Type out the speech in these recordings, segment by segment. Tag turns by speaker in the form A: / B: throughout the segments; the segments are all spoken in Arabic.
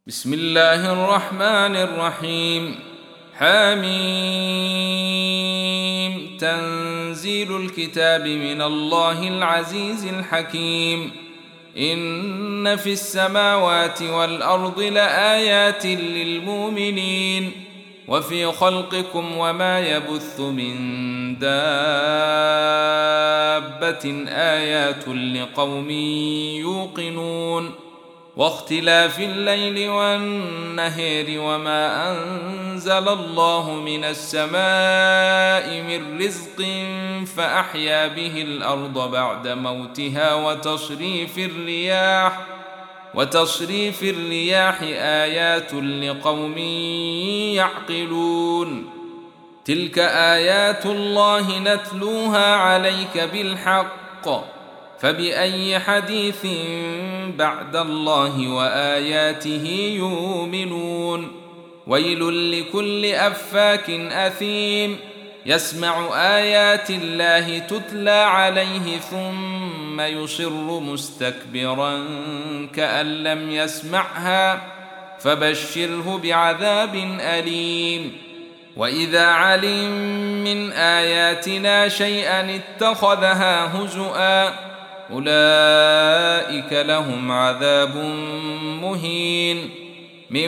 A: بسم الله الرحمن الرحيم. حميم. تنزيل الكتاب من الله العزيز الحكيم. إن في السماوات والأرض لآيات للمؤمنين وفي خلقكم وما يبث من دابة آيات لقوم يوقنون واختلاف الليل والنهار وما أنزل الله من السماء من رزق فأحيا به الأرض بعد موتها وتصريف الرياح آيات لقوم يعقلون. تلك آيات الله نتلوها عليك بالحق فبأي حديث بعد الله وآياته يؤمنون. ويل لكل أفاك أثيم يسمع آيات الله تتلى عليه ثم يصر مستكبرا كأن لم يسمعها فبشره بعذاب أليم. وإذا علم من آياتنا شيئا اتخذها هزؤا أولئك لهم عذاب مهين من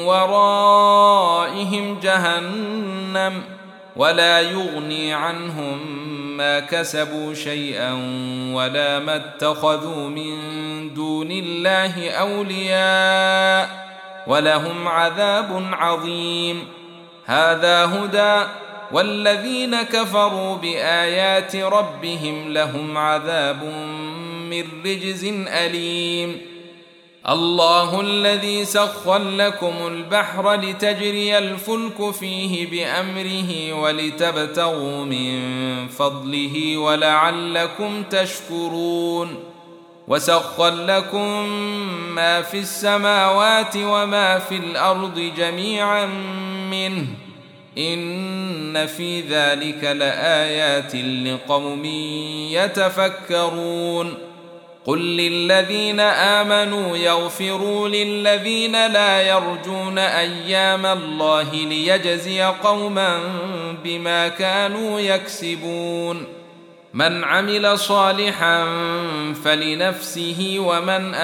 A: ورائهم جهنم ولا يغني عنهم ما كسبوا شيئا ولا ما اتخذوا من دون الله أولياء ولهم عذاب عظيم. هذا هدى والذين كفروا بآيات ربهم لهم عذاب من رجز أليم. الله الذي سخر لكم البحر لتجري الفلك فيه بأمره ولتبتغوا من فضله ولعلكم تشكرون. وسخر لكم ما في السماوات وما في الأرض جميعا منه إن في ذلك لآيات لقوم يتفكرون. قل للذين آمنوا يغفروا للذين لا يرجون أيام الله ليجزي قوما بما كانوا يكسبون. من عمل صالحا فلنفسه ومن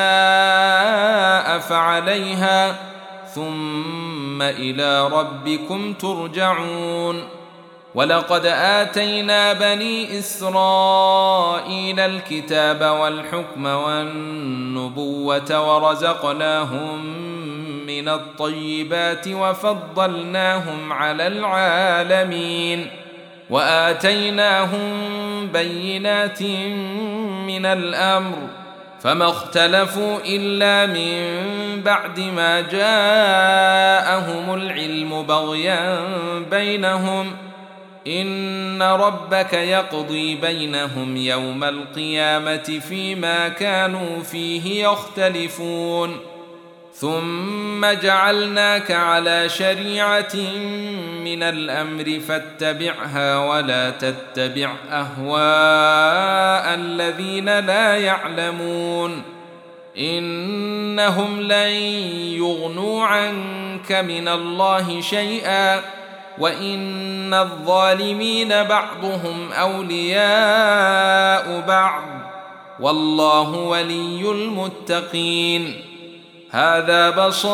A: أساء فعليها ثم إلى ربكم ترجعون. ولقد آتينا بني إسرائيل الكتاب والحكم والنبوة ورزقناهم من الطيبات وفضلناهم على العالمين وآتيناهم بينات من الأمر فما اختلفوا إلا من بعد ما جاءهم العلم بغيا بينهم إن ربك يقضي بينهم يوم القيامة فيما كانوا فيه يختلفون. ثم جعلناك على شريعة من الأمر فاتبعها ولا تتبع أهواء الذين لا يعلمون إنهم لن يغنوا عنك من الله شيئا وإن الظالمين بعضهم أولياء بعض والله ولي المتقين. هذا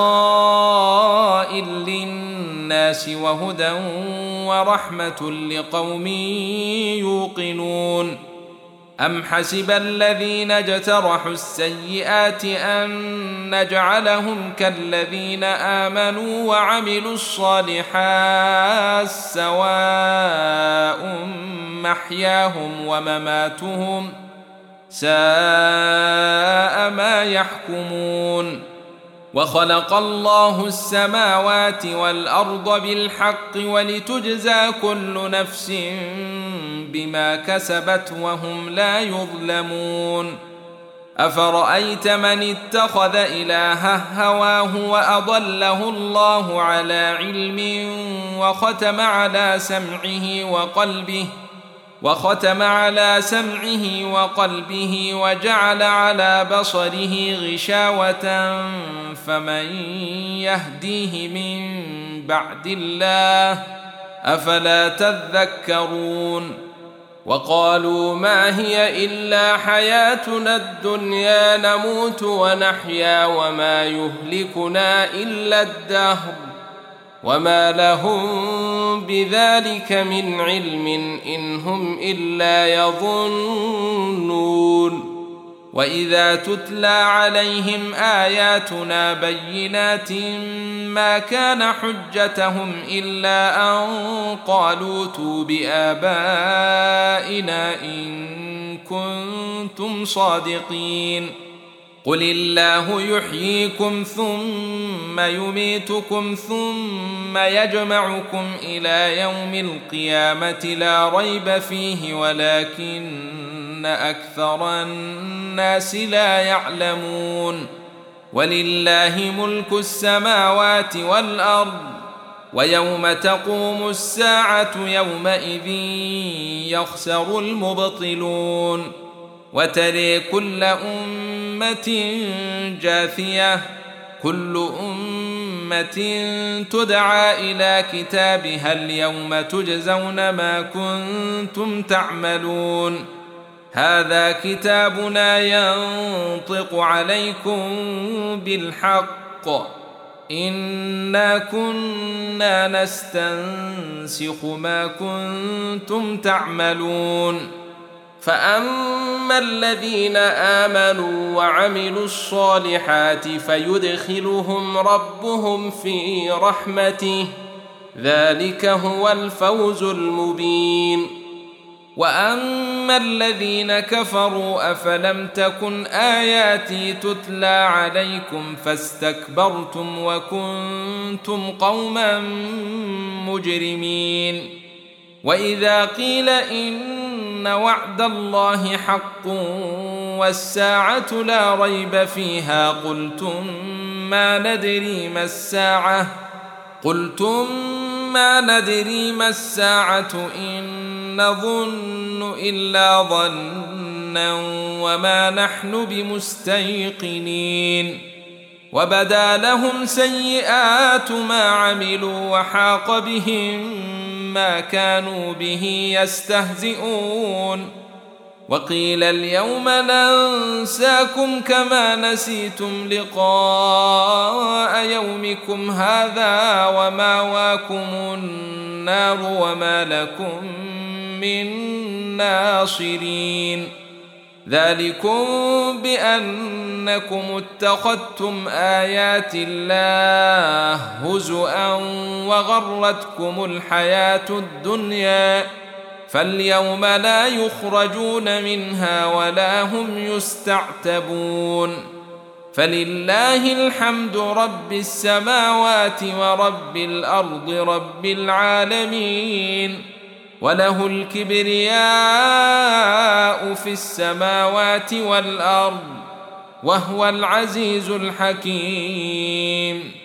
A: بصائر للناس وهدى ورحمة لقوم يوقنون. أم حسب الذين اجترحوا السيئات أن نجعلهم كالذين آمنوا وعملوا الصالحات سواء محياهم ومماتهم ساء ما يحكمون. وخلق الله السماوات والأرض بالحق ولتجزى كل نفس بما كسبت وهم لا يظلمون. أفرأيت من اتخذ إلهه هواه وأضله الله على علم وختم على سمعه وقلبه وختم على سمعه وقلبه وجعل على بصره غشاوة فمن يهديه من بعد الله أفلا تذكرون وقالوا ما هي إلا حياتنا الدنيا نموت ونحيا وما يهلكنا إلا الدهر وما لهم بذلك من علم إن هم إلا يظنون وإذا تتلى عليهم آياتنا بينات ما كان حجتهم إلا أن قالوا ائتوا بآبائنا إن كنتم صادقين قل الله يحييكم ثم يميتكم ثم يجمعكم إلى يوم القيامة لا ريب فيه ولكن أكثر الناس لا يعلمون ولله ملك السماوات والأرض ويوم تقوم الساعة يومئذ يخسر المبطلون وترى كل أمة جاثية كل أمة تدعى إلى كتابها اليوم تجزون ما كنتم تعملون هذا كتابنا ينطق عليكم بالحق إنا كنا نستنسخ ما كنتم تعملون فأما الذين آمنوا وعملوا الصالحات فيدخلهم ربهم في رحمته ذلك هو الفوز المبين وأما الذين كفروا أفلم تكن آياتي تتلى عليكم فاستكبرتم وكنتم قوما مجرمين وإذا قيل إن وعد الله حق والساعة لا ريب فيها قلتم ما ندري ما الساعة إن نظن إلا ظنا وما نحن بمستيقنين وبدا لهم سيئات ما عملوا وحاق بهم ما كانوا به يستهزئون وقيل اليوم ننساكم كما نسيتم لقاء يومكم هذا ومأواكم النار وما لكم من ناصرين ذلكم بأنكم اتخذتم آيات الله هزؤا وغرتكم الحياة الدنيا فاليوم لا يخرجون منها ولا هم يستعتبون فلله الحمد رب السماوات ورب الأرض رب العالمين وله الكبرياء في السماوات والأرض وهو العزيز الحكيم